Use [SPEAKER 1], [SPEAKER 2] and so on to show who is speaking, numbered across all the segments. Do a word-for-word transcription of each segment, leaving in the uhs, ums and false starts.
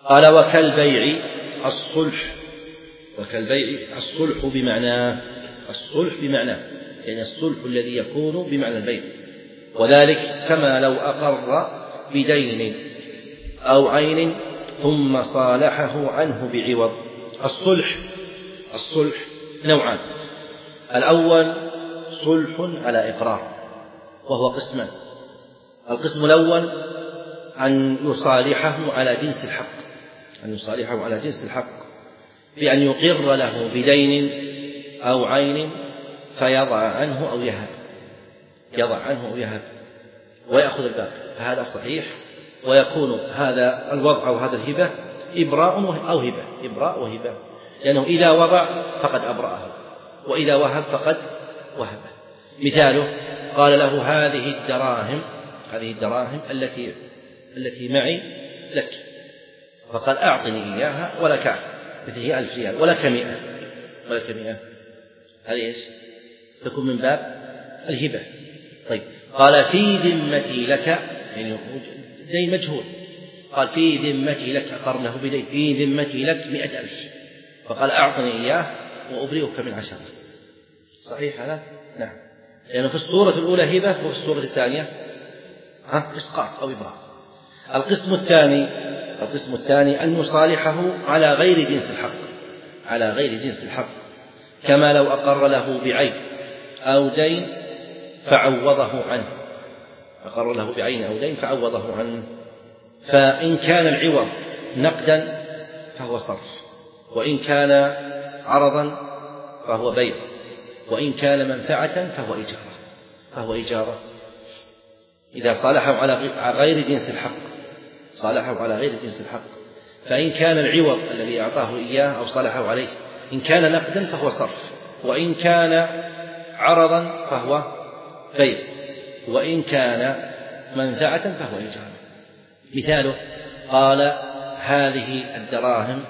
[SPEAKER 1] قال وكالبيع الصلح، وكالبيع الصلح بمعناه، الصلح بمعناه يعني الصلح الذي يكون بمعنى البيع، وذلك كما لو أقر بدين أو عين ثم صالحه عنه بعوض. الصلح الصلح نوعان: الأول صلح على إقرار وهو قسمان. القسم الأول أن يصالحه على جنس الحق، أن يصالحه على جنس الحق بأن يقر له بدين أو عين فيضع عنه أو يهب، يضع عنه أو يهب ويأخذ الباقي، فهذا صحيح، ويكون هذا الوضع أو هذا الهبة إبراء أو هبة، إبراء وهبة، لأنه إذا وضع فقد أبرأه، وإذا وهب فقد وهبه. مثاله: قال له هذه الدراهم، هذه الدراهم التي التي معي لك، فقال أعطني إياها ولك مثله ألف ريال ولك مئة، ولك مئة، هذه إيش؟ تكون من باب الهبة. طيب، قال في ذمتي لك، يعني دين مجهول، قال في ذمتي لك، أقر له بدين، في ذمتي لك مئة ألف، فقال أعطني إياه وأبرئك من عشرة. صحيح هذا؟ نعم، لأنه يعني في الصورة الأولى هبة وفي الصورة الثانية ها إسقاط أو إبراء. القسم الثاني القسم الثاني أن يصالحه على غير جنس الحق، على غير جنس الحق، كما لو أقر له بعين أو دين فعوضه عنه، أقر له بعين أو دين فعوضه عنه. فإن كان العوض نقدا فهو صرف، وإن كان عرضا فهو بيع، وإن كان منفعة فهو إجارة، فهو إجارة إذا صالحه على غير جنس الحق، صالحه على غير جنس الحق. فإن كان العوض الذي أعطاه إياه أو صالحه عليه إن كان نقدا فهو صرف، وإن كان عرضا فهو بيع، وإن كان منفعة فهو إجارة. مثاله: قال هذه الدراهم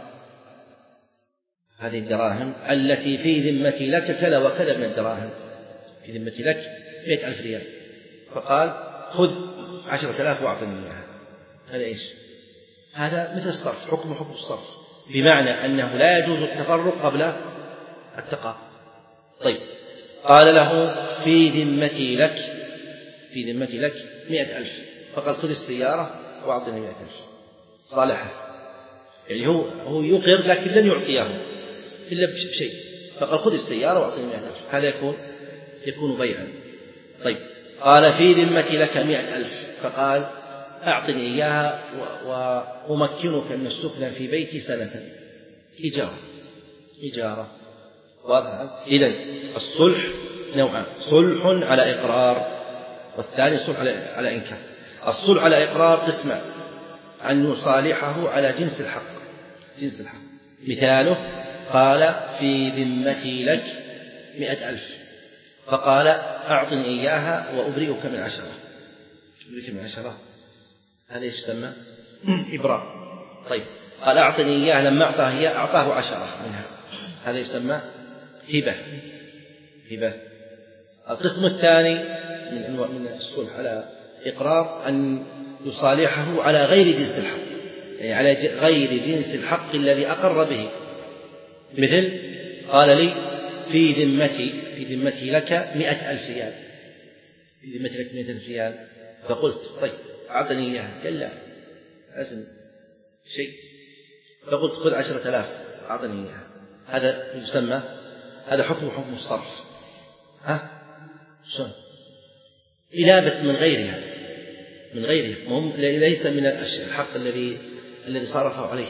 [SPEAKER 1] هذه الدراهم التي في ذمتي لك كذا وكذا من الدراهم، في ذمتي لك مئة ألف ريال، فقال خذ عشرة آلاف وأعطني إياها. هذا إيش؟ هذا مثل الصرف، حكم حكم الصرف، بمعنى أنه لا يجوز التفرق قبل التقاء. طيب، قال له في ذمتي لك في ذمتي لك مئة ألف، فقال خذ السيارة وأعطني مئة ألف. صالحه، يعني هو هو يقر لكن لن يعطيه إلا بشيء، فقال خذ السيارة وأعطني مئة ألف، هذا يكون يكون بيعا. طيب، قال في ذمتي لك مئة ألف، فقال أعطني إياها وأمكنك من السكن في بيتي سنة، إجارة إجارة واضح. إذن الصلح نوعان: صلح على إقرار، والثاني صلح على إنكار. الصلح على إقرار قسمان: أن يصالحه على جنس الحق، جنس الحق. مثاله: قال في ذمتي لك مئة ألف، فقال أعطني إياها وأبرئك من عشرة، أبرئك من عشرة، هذا يسمى إبراء. طيب، قال أعطني إياها، لما أعطاه إياه أعطاه عشرة منها، هذا يسمى هبة هبة. القسم الثاني من أنواع من الصلح على إقرار أن يصالحه على غير جنس الحق، يعني على غير جنس الحق الذي أقر به. مثل: قال لي في ذمتي في ذمتي لك مئة ألف ريال، في ذمتي لك مئة ألف ريال، فقلت طيب أعطني إياها، قال لا أزم شيء، فقلت خذ عشرة آلاف أعطني إياها، هذا يسمى هذا حكم حكم الصرف. ها شلون؟ إلى بس من غيرها، من غيرها، ليس من الحق الذي الذي صرفه عليه.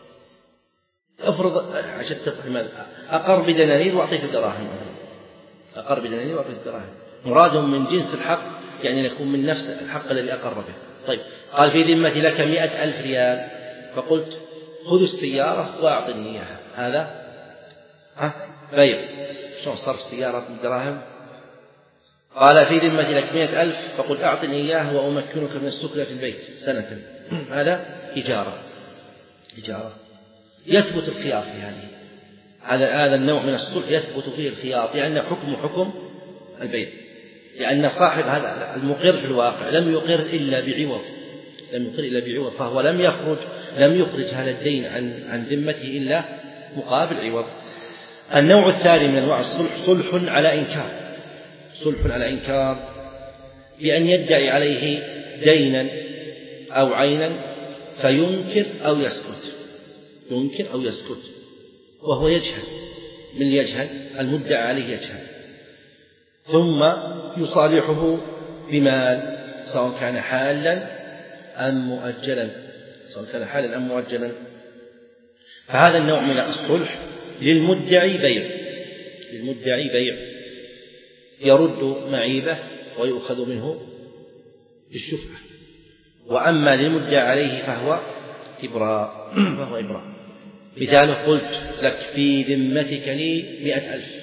[SPEAKER 1] أفرض عشان تفهم، أقر بدنانير وأعطيت الدراهم، أقر بدنانير وأعطيت الدراهم، مرادهم من جنس الحق، يعني يكون من نفس الحق الذي أقر به. طيب، قال في ذمتي لك مئة ألف ريال، فقلت خذ السيارة وأعطني إياها، هذا ها بيع. شلون صرف سيارة بالدراهم؟ قال في ذمتي لك مئة ألف، فقلت أعطني إياه وأمكنك من السكنة في البيت سنة، هذا إجارة إجارة يثبت الخيار في هذه، هذا هذا النوع من الصلح يثبت فيه الخيار، لأن حكم حكم البيع، لأن صاحب هذا المقر في الواقع لم يقر إلا بعوض، لم يقر إلا بعوض، فهو لم يخرج لم يخرج هذا الدين عن عن ذمته إلا مقابل عوض. النوع الثاني من أنواع الصلح صلح على إنكار، صلح على إنكار بأن يدعي عليه دينا أو عينا فينكر أو يسكت، ينكر أو يسكت وهو يجهل، من يجهل المدعى عليه يجهل، ثم يصالحه بمال سواء كان حالا أم مؤجلا، سواء كان حالا أم مؤجلا. فهذا النوع من الصلح للمدعي بيع، للمدعي بيع يرد معيبه ويؤخذ منه بالشفعة. وأما للمدعى عليه فهو إبراء، فهو إبراء. مثال قلت لك في ذمتك لي مئة ألف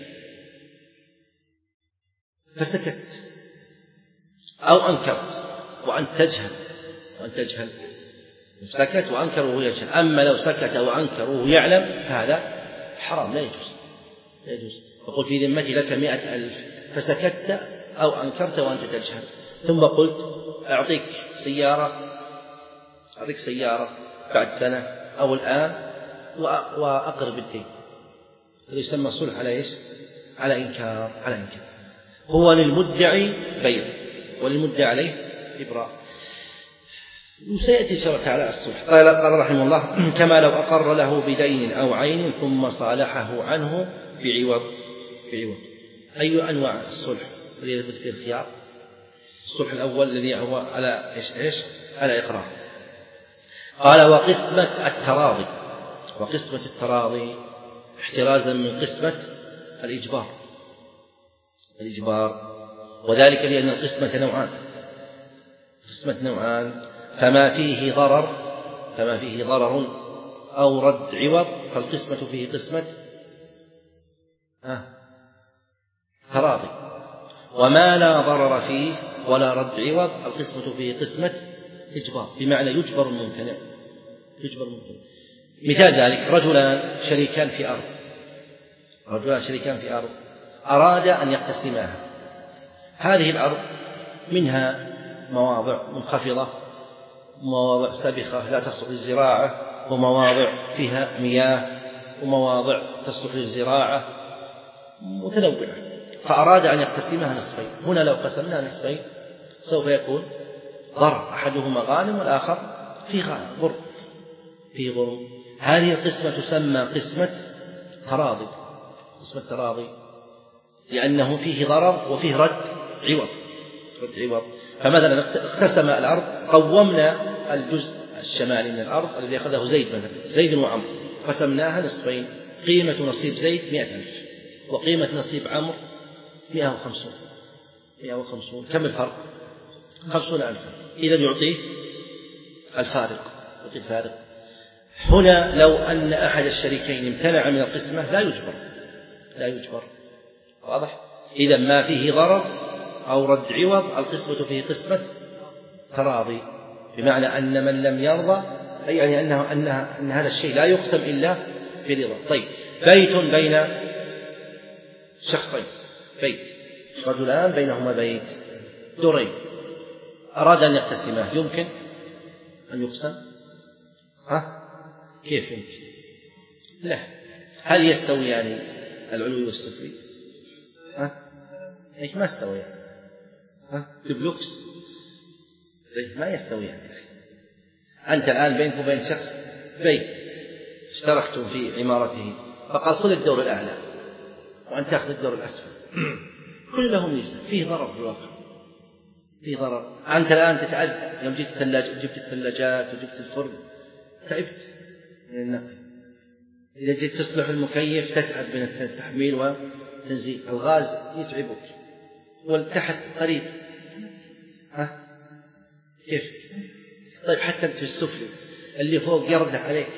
[SPEAKER 1] فسكت أو أنكرت وأنت تجهل، وأنت تجهل سكت وأنكر وهو يجهل. أما لو سكت وأنكر وهو يعلم هذا حرام لا يجوز، لا يجوز. فقل في ذمتي لك مئة ألف فسكت أو أنكرت وأنت تجهل، ثم قلت أعطيك سيارة أعطيك سيارة بعد سنة أو الآن وأقرب الدين، هذا يسمى صلح على إيش؟ على إنكار، على إنكار. هو للمدعي بيع وللمدعى عليه إبراء. وسيأتي إن شاء الله تعالى الصلح. قال قال رحمه الله كما لو أقر له بدين أو عين ثم صالحه عنه بعوض، بعوض. أي أنواع الصلح الذي يثبت فيه الخيار؟ الصلح الأول الذي هو على إيش إيش؟ على إقرار. قال وقسمة التراضي، وقسمة التراضي احترازا من قسمة الإجبار، الإجبار، وذلك لأن القسمة نوعان، قسمة نوعان، فما فيه ضرر فما فيه ضرر أو رد عوض فالقسمة فيه قسمة آه تراضي، وما لا ضرر فيه ولا رد عوض القسمة فيه قسمة إجبار، بمعنى يجبر الممتنع، يجبر الممتنع. مثال ذلك رجلان شريكان في أرض، رجلان شريكان في أرض أراد أن يقتسماها. هذه الأرض منها مواضع منخفضة، ومواضع سابخة لا تصلح للزراعة، ومواضع فيها مياه، ومواضع تصلح للزراعة، متنوعة، فأراد أن يقتسمها نصفين. هنا لو قسمناها نصفين سوف يكون ضرر، أحدهما غانم والآخر فيه غرم، فيه غرم. هذه القسمة تسمى قسمة تراضي، قسمة تراضي، لأنه فيه ضرر وفيه رد عوض، رد عوض. فمثلا اقتسم الأرض، قومنا الجزء الشمالي من الأرض الذي أخذه زيد، مثلا زيد وعمر، قسمناها نصفين، قيمة نصيب زيد مئة ألف وقيمة نصيب عمر مئة وخمسون، مئة وخمسون. كم الفرق؟ خمسون ألفا. إذا يعطيه الفارق، يعطيه الفارق. هنا لو أن أحد الشريكين امتنع من القسمة لا يجبر، لا يجبر، واضح؟ إذا ما فيه ضرر أو رد عوض القسمة فيه قسمة تراضي، بمعنى أن من لم يرضى يعني أنه أنها أن هذا الشيء لا يقسم إلا برضا. طيب بيت بين شخصين، بيت رجلان بينهما بيت دورين، أراد أن يقتسماه، يمكن أن يقسم؟ ها؟ كيف يمكن؟ لا. هل يستويان يعني العلوي والسفلي؟ ها؟ إيش ما استويان؟ يعني. ها؟ دبلوكس ما يستويان يعني. أنت الآن بينك وبين شخص بيت اشتركتم في عمارته، فقال خذ الدور الأعلى وأنت تأخذ الدور الأسفل، كلهم ميزة، فيه ضرر في الواقع، فيه ضرر. أنت الآن تتعب، يوم جبت الثلاجات جبت الثلاجات وجبت الفرن تعبت من النقل، إذا جيت تصلح المكيف تتعب من التحميل وتنزيل، الغاز يتعبك، والتحت قريب، ها كيف؟ طيب حتى في السفلي اللي فوق يردح عليك،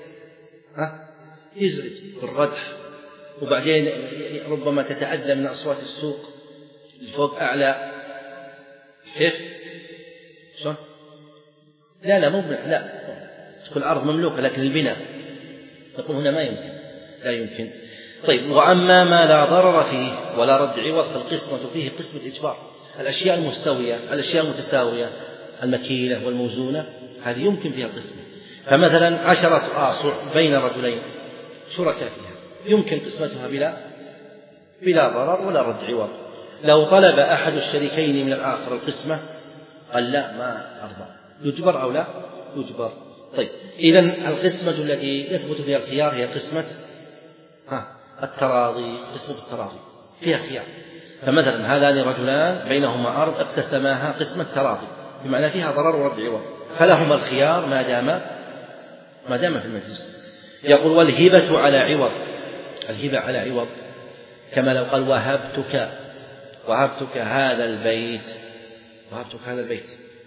[SPEAKER 1] ها يزعج بالردح، وبعدين ربما تتأذى من أصوات السوق، الفوق أعلى، كيف؟ شو؟ لا لا مو لا تكون الأرض مملوكة، لكن البناء نقول هنا ما يمكن، لا يمكن. طيب وأما ما لا ضرر فيه ولا رد عوض فالقسمة فيه قسمة إجبار. الأشياء المستوية، الأشياء المتساوية، المكيلة والموزونة هذه يمكن فيها القسمة. فمثلا عشرة آصع بين رجلين شركاء فيها يمكن قسمتها بلا بلا ضرر ولا رد عوض. لو طلب أحد الشريكين من الآخر القسمة قال لا ما أرضى، يجبر أو لا يجبر. طيب إذن القسمة التي يثبت فيها الخيار هي قسمة ها التراضي، قسمة التراضي فيها خيار. فمثلا هذان رجلان بينهما أرض اقتسماها قسمة تراضي، بمعنى فيها ضرر ورد عوض، فلهما الخيار ما دام ما دام في المجلس. يقول والهبة على عوض، الهبة على عوض كما لو قال وهبتك وهبتك هذا البيت، وهبتك هذا البيت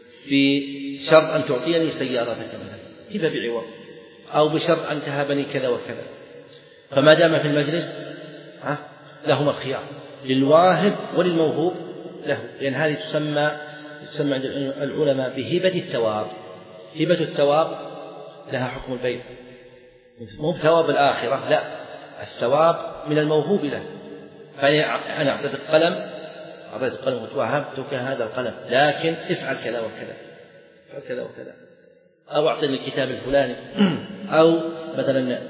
[SPEAKER 1] بشرط أن تعطيني سيارتك مثلا، هبة بعوض، أو بشرط أن تهبني كذا وكذا. فما دام في المجلس لهما الخيار للواهب وللموهوب له، لأن هذه تسمى تسمى عند العلماء بهبة الثواب. هبة الثواب لها حكم البيع، مو ثواب الآخرة، لا، الثواب من الموهوب له. فأنا أعطيتك قلم، أعطيتك قلم وهبتك هذا القلم، لكن افعل كذا وكذا، افعل كذا وكذا، أو أعطني الكتاب الفلاني، أو مثلا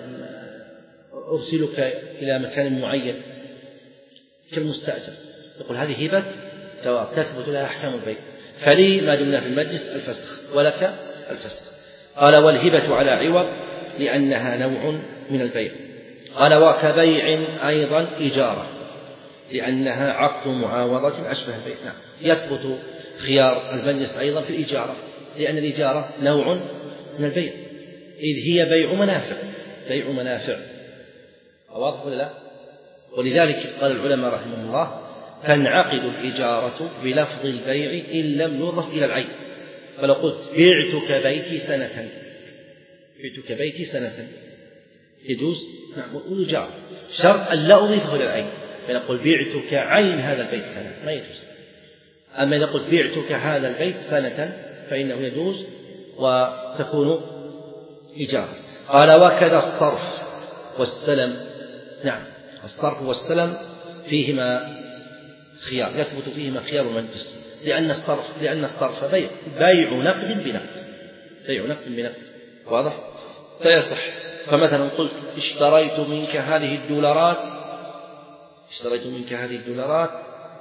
[SPEAKER 1] أرسلك إلى مكان معين كالمستأجر. يقول هذه هبة ثواب تثبت لها أحكام البيع، فلي ما دمنا في المجلس الفسخ ولك الفسخ. قال والهبة على عوض لأنها نوع من البيع. قال وكبيع أيضا إجارة لأنها عقد معاوضة أشبه البيع. نعم يثبت خيار المجلس أيضا في الإجارة، لأن الإجارة نوع من البيع، إذ هي بيع منافع، بيع منافع، واضح ولا لا؟ ولذلك قال العلماء رحمهم الله تنعقد الإجارة بلفظ البيع إن لم يضف إلى العين. فلو قلت بعتك بيتي سنة، بعتك بيتي سنة يجوز نعم والإجارة، شرط أن لا أضيفه إلى العين. فنقول بعتك عين هذا البيت سنة ما يجوز. أما إذا قلت بعتك هذا البيت سنة فإنه يجوز وتكون إجارة. قال وكذا الصرف والسلم. نعم الصرف والسلم فيهما خيار، يثبت فيهما خيار المجلس، لأن الصرف لأن الصرف بيع بيع نقد بنقد، بيع نقد بنقد، واضح؟ فيصح. فمثلا قلت اشتريت منك هذه الدولارات، اشتريت منك هذه الدولارات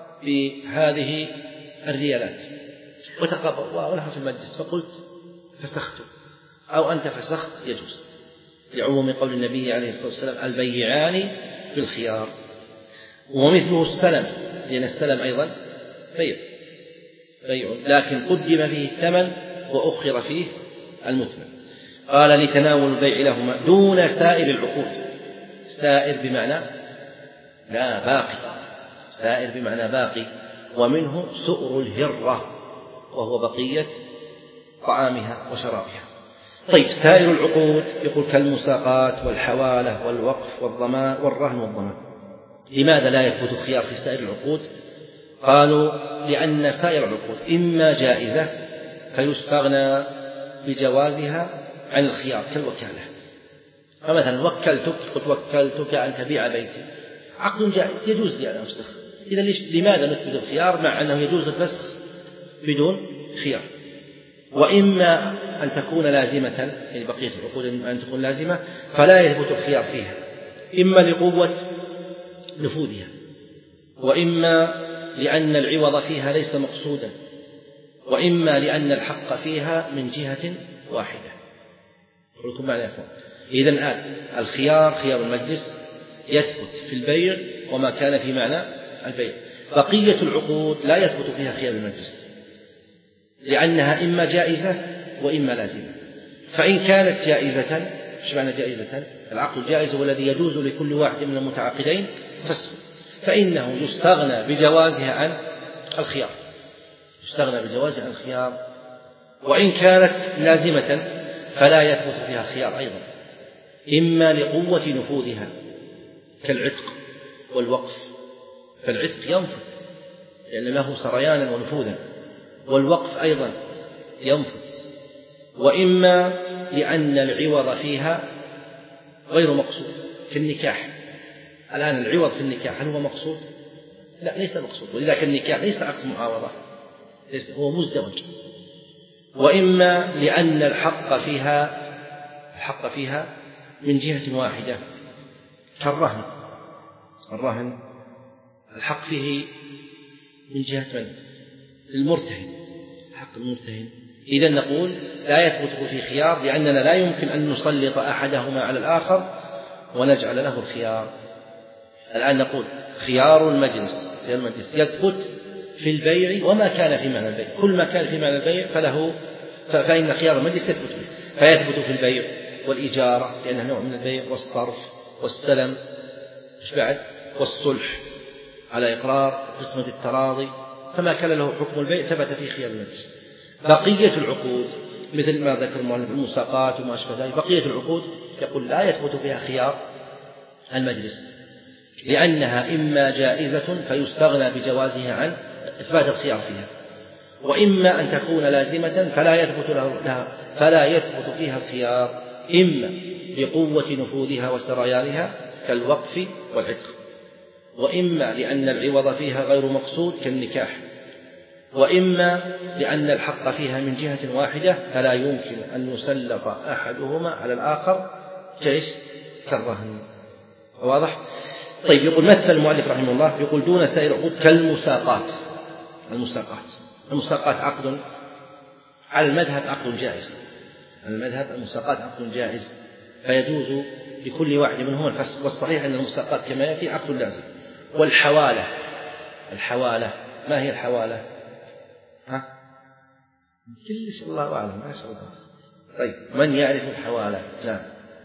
[SPEAKER 1] بهذه الريالات، وتقابل ولها في المجلس، فقلت فسخت أو أنت فسخت، يجوز، لعموم قول النبي عليه الصلاة والسلام البيعان بالخيار. ومثله السلم، لأن السلم أيضا بيع بيع لكن قدم فيه الثمن وأخر فيه المثمن. قال لتناول البيع لهما دون سائر العقود. سائر بمعنى لا باقي، سائر بمعنى باقي، ومنه سؤر الهرة وهو بقية طعامها وشرابها. طيب سائر العقود يقول كالمساقات والحوالة والوقف والضمان والرهن والضمان. لماذا لا يثبت الخيار في سائر العقود؟ قالوا لأن سائر العقود إما جائزة فيستغنى بجوازها عن الخيار كالوكالة. فمثلا وكلتك، قلت وكلتك أن تبيع بيتي، عقد جائز يجوز لي أن أفسخ. إذا لماذا نثبت الخيار مع أنه يجوز الفسخ بدون خيار؟ وإما أن تكون لازمة، يعني بقية العقود أن تكون لازمة فلا يثبت الخيار فيها، إما لقوة نفوذها، وإما لأن العوض فيها ليس مقصودا، وإما لأن الحق فيها من جهة واحدة. أقولكم معنا يا أخوان. إذن الآن الخيار خيار المجلس يثبت في البيع وما كان في معنى البيع. بقية العقود لا يثبت فيها خيار المجلس، لأنها إما جائزة وإما لازمة. فإن كانت جائزة، إيش معنى جائزة؟ العقد الجائز هو الذي يجوز لكل واحد من المتعاقدين فسخ، فإنه يستغنى بجوازها عن الخيار، يستغنى بجوازها عن الخيار. وإن كانت لازمة فلا يثبت فيها الخيار أيضا، إما لقوة نفوذها كالعتق والوقف، فالعتق ينفذ لأن له سريانا ونفوذا، والوقف أيضا ينفذ. وإما لأن العوض فيها غير مقصود كالنكاح. الآن العوض في النكاح هل هو مقصود؟ لا، ليس مقصود، ولذلك النكاح ليس عقد معاوضة، هو مزدوج، وإما لأن الحق فيها الحق فيها من جهة واحدة كالرهن. الرهن الحق فيه من جهة من؟ المرتهن، حق المرتهن. إذن نقول لا يثبت في خيار، لأننا لا يمكن أن نسلط أحدهما على الآخر ونجعل له الخيار. الآن نقول خيار المجلس في المجلس يثبت في البيع وما كان في معنى البيع، كل ما كان في معنى البيع فله فإن خيار المجلس يثبت به، فيثبت في البيع والإجارة لأنه نوع من البيع، والصرف والسلم إيش بعد، والصلح على إقرار قسمة التراضي، فما كان له حكم البيع ثبت في خيار المجلس. بقية العقود مثل ما ذكر المؤلف الموساقات وما أشبه ذلك، بقية العقود يقول لا يثبت فيها خيار المجلس، لأنها إما جائزة فيستغنى بجوازها عن إثبات الخيار فيها، وإما أن تكون لازمة فلا يثبت لها فلا يثبت فيها الخيار، إما لقوة نفوذها وسريانها كالوقف والعتق، وإما لأن العوض فيها غير مقصود كالنكاح، وإما لأن الحق فيها من جهة واحدة فلا يمكن أن يسلط أحدهما على الآخر كيش كالرهن. واضح؟ طيب، يقول مثل المؤلف رحمه الله يقول دون سائر العقود كالمساقات. المساقات المساقات عقد على المذهب عقد جائز، على المذهب المساقات عقد جائز، فيجوز لكل واحد منهما الفسخ، والصحيح أن المساقات كما يأتي عقد لازم. والحوالة، الحوالة ما هي الحوالة؟ ها؟ كلش الله أعلم، ما شاء الله. طيب، من يعرف الحوالة؟ نعم.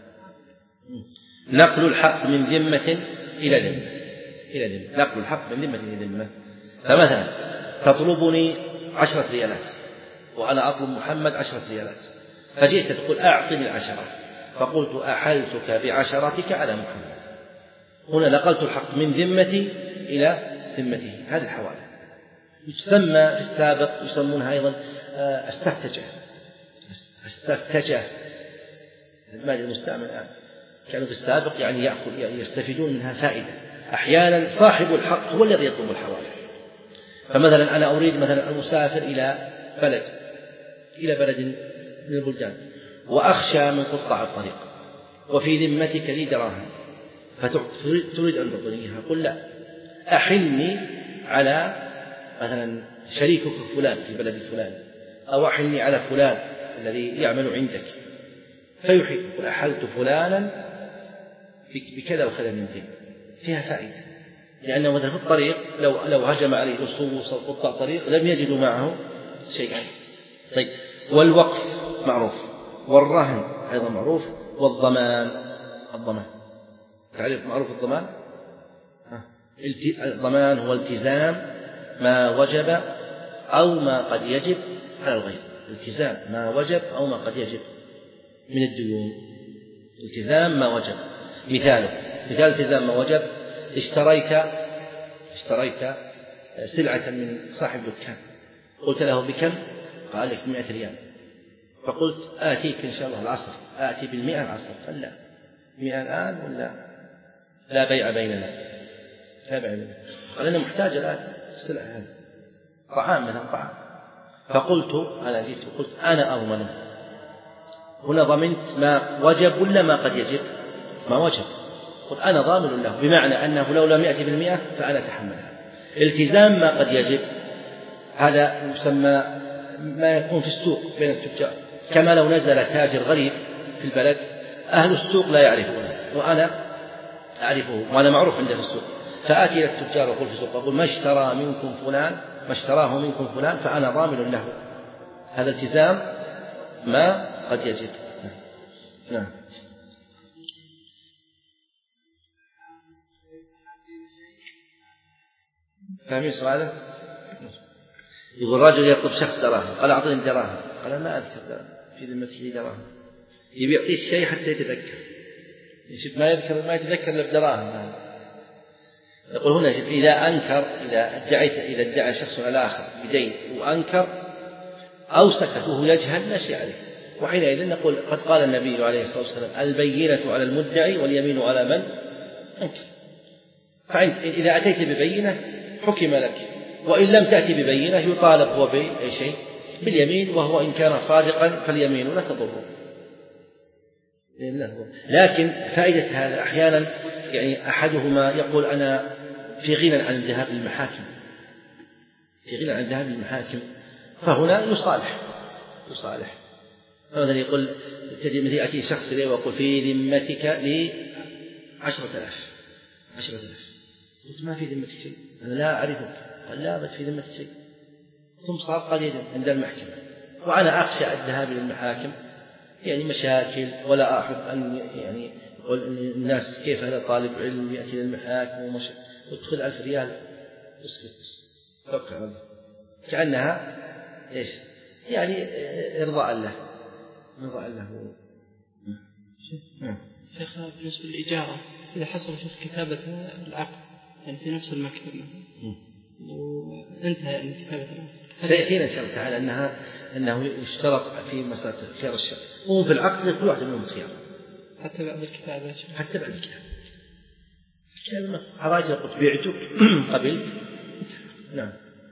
[SPEAKER 1] نقل الحق من ذمة إلى ذمة، إلى ذمة، نقل الحق من ذمة إلى ذمة. فمثلا تطلبني عشرة ريالات وأنا أطلب محمد عشرة ريالات، فجئت تقول أعطني العشرة، فقلت أحلتك بعشرتك على محمد، هنا نقلت الحق من ذمتي إلى ذمته، هذه الحوالة. يسمى في السابق يسمونها أيضا استفتجة، استفتجة المال المستعمل الآن، كانوا في السابق يعني يأخذ يعني يستفيدون منها فائدة. أحيانا صاحب الحق هو الذي يطلب الحوالة، فمثلا أنا أريد مثلا أن أسافر إلى بلد إلى بلد من البلدان، وأخشى من قطاع الطريق، وفي ذمتك لي دراهم، فتريد أن تعطينيها، قل لا، أحلني على مثلا شريكك فلان في بلد فلان، أو أحلني على فلان الذي يعمل عندك، فيحل يقول أحلت فلانا بكذا وكذا من دين، فيها فائدة، لأنه مثلا في الطريق لو لو هجم عليه لصوص أو قطاع طريق لم يجدوا معه شيئا. طيب، والوقف معروف، والرهن أيضا معروف، والضمان، الضمان تعرف معروف الضمان؟ الضمان هو التزام ما وجب أو ما قد يجب على الغير، التزام ما وجب أو ما قد يجب من الديون، التزام ما وجب. مثاله مثال التزام ما وجب، اشتريت اشتريت سلعة من صاحب دكان، قلت له بكم؟ قال لك مئة ريال، فقلت آتيك إن شاء الله العصر، آتي بالمئة العصر، قال لا، مئة الآن ولا لا بيع بيننا، لا بيع بيننا، قال أنا محتاج الآن السلعة هذه، طعام مثلا طعام، فقلت أنا جيت وقلت أنا أضمن، هنا ضمنت ما وجب ولا ما قد يجب؟ ما وجب، قلت أنا ضامن له، بمعنى أنه لو لم يأتي بالمئة فأنا أتحملها. التزام ما قد يجب هذا يسمى ما يكون في السوق بين التجار، كما لو نزل تاجر غريب في البلد أهل السوق لا يعرفونه وأنا أعرفه وأنا معروف عنده في السوق، فآتي إلى التجار وأقول في السوق، أقول ما اشترى منكم فلان، ما اشتراه منكم فلان، فأنا ضامن له، هذا التزام ما قد يجب. نعم. فاهمين سؤاله؟ يقول رجل يطلب شخص دراهم، قال أعطني دراهم، قال ما أذكر في ذمتي دراهم، يبي يعطيه الشيء حتى يتذكر، يشوف ما يذكر ما يتذكر إلا بدراهم. يقول هنا إذا أنكر، إذا ادعيت إذا ادعى شخص على آخر بدين وأنكر أو سكت وهو يجهل لا شيء عليه، وحينئذ نقول قد قال النبي عليه الصلاة والسلام البينة على المدعي واليمين على من أنكر، فإذا أتيت ببينة حكم لك، وإن لم تأتي ببينة يطالب هو بأي شيء باليمين، وهو إن كان صادقا فاليمين لا تضره. لكن فائدة هذا أحيانا يعني أحدهما يقول أنا في غنى عن الذهاب للمحاكم، في غنى عن الذهاب للمحاكم، فهنا يصالح يصالح مثلا يقول مثل يأتي شخص إليه ويقول في ذمتك لي عشرة آلاف عشرة آلاف، قلت ما في ذمتك شيء، أنا لا أعرفك، قال لا بد في ذمتك شيء، ثم صار قليلا عند المحكمة، وأنا أخشى الذهاب إلى المحاكم يعني مشاكل، ولا أحب أن يعني يقول الناس كيف هذا طالب علم يأتي للمحاكم ومش تدخل ألف ريال اسكت بس توكل على الله، كأنها إيش يعني إرضاء له إرضاء له.
[SPEAKER 2] شيخ بالنسبة للإجارة إذا حصل في كتابة العقد يعني في نفس المكتب وانتهى يعني كتابة العقد،
[SPEAKER 1] سيأتينا إن شاء الله تعالى أنها أنه يشترط في مسألة خيار الشرط، وفي العقد كل واحد منهم خيار
[SPEAKER 2] حتى بعد الكتابة
[SPEAKER 1] حتى بعد الكتابة الكتابة أراجع قلت بعتك قبلت. نعم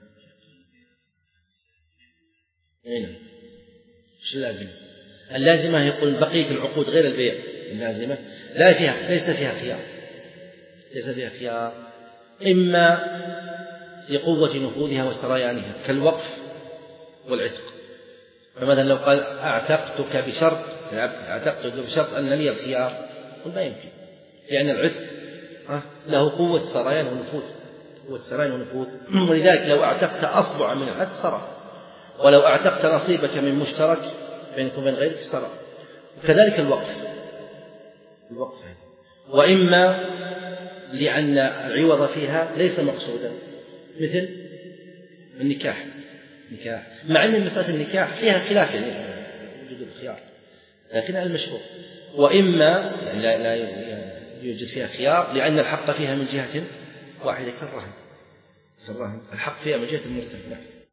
[SPEAKER 1] نعم. شو اللازمة؟ اللازمة يقول بقية العقود غير البيع اللازمة لا فيها ليس فيها خيار ليس فيها خيار إما لقوة نفوذها وسريانها كالوقف والعتق. فمثلا لو قال أعتقتك بشرط أعتقتك بشرط أن لي الخيار، قل ما يمكن، لأن العتق له قوة سريان ونفوذ قوة سريان ونفوذ ولذلك لو أعتقت أصبع من العتق سرى، ولو أعتقت نصيبك من مشترك بينك وبين غيرك سرى. وكذلك الوقف الوقف هذا. وإما لأن العوض فيها ليس مقصودا مثل النكاح نكاح، مع أن مسألة النكاح فيها خلاف يعني وجود الخيار لكن المشهور. وإما يعني لا, لا يوجد فيها خيار لأن الحق فيها من جهة واحدة كالرهن الحق فيها من جهة المرتهن.